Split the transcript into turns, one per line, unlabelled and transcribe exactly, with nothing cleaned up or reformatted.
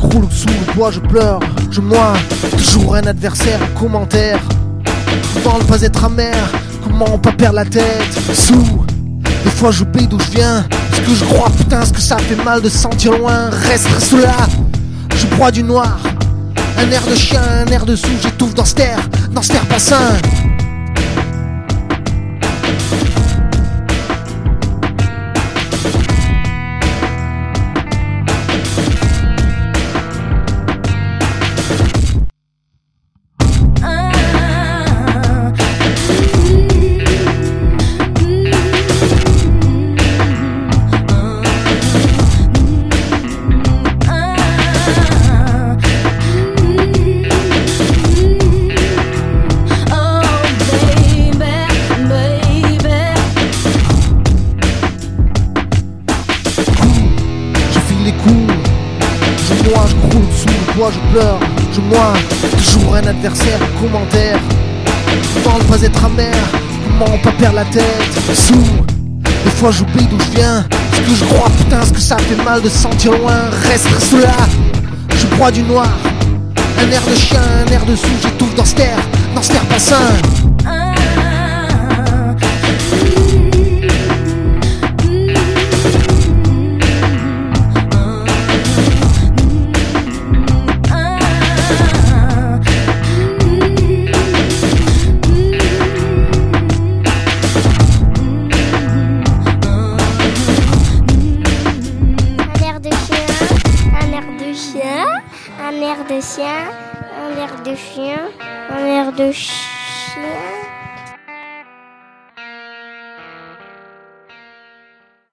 croule sous le bois, je pleure, je moins. Toujours un adversaire, un commentaire. Comment ne pas être amer, comment pas perdre la tête. Sous, des fois j'oublie d'où je viens. Ce que je crois, putain, ce que ça fait mal de se sentir loin. Reste, reste là, je bois du noir. Un air de chien, un air de sous, j'étouffe dans cet air, dans cet air pas sain. Moi je croule sous le bois, je pleure, je moins. Toujours un adversaire, un commentaire. Comment ne pas être amer, comment pas perdre la tête. Sous, des fois j'oublie d'où je viens. Ce que je crois, putain, ce que ça fait mal de se sentir loin. Reste, reste là, je bois du noir. Un air de chien, un air de sous, j'étouffe dans cet air, dans cet air pas sain.
Un air de chien, un air de chien, un air de chien.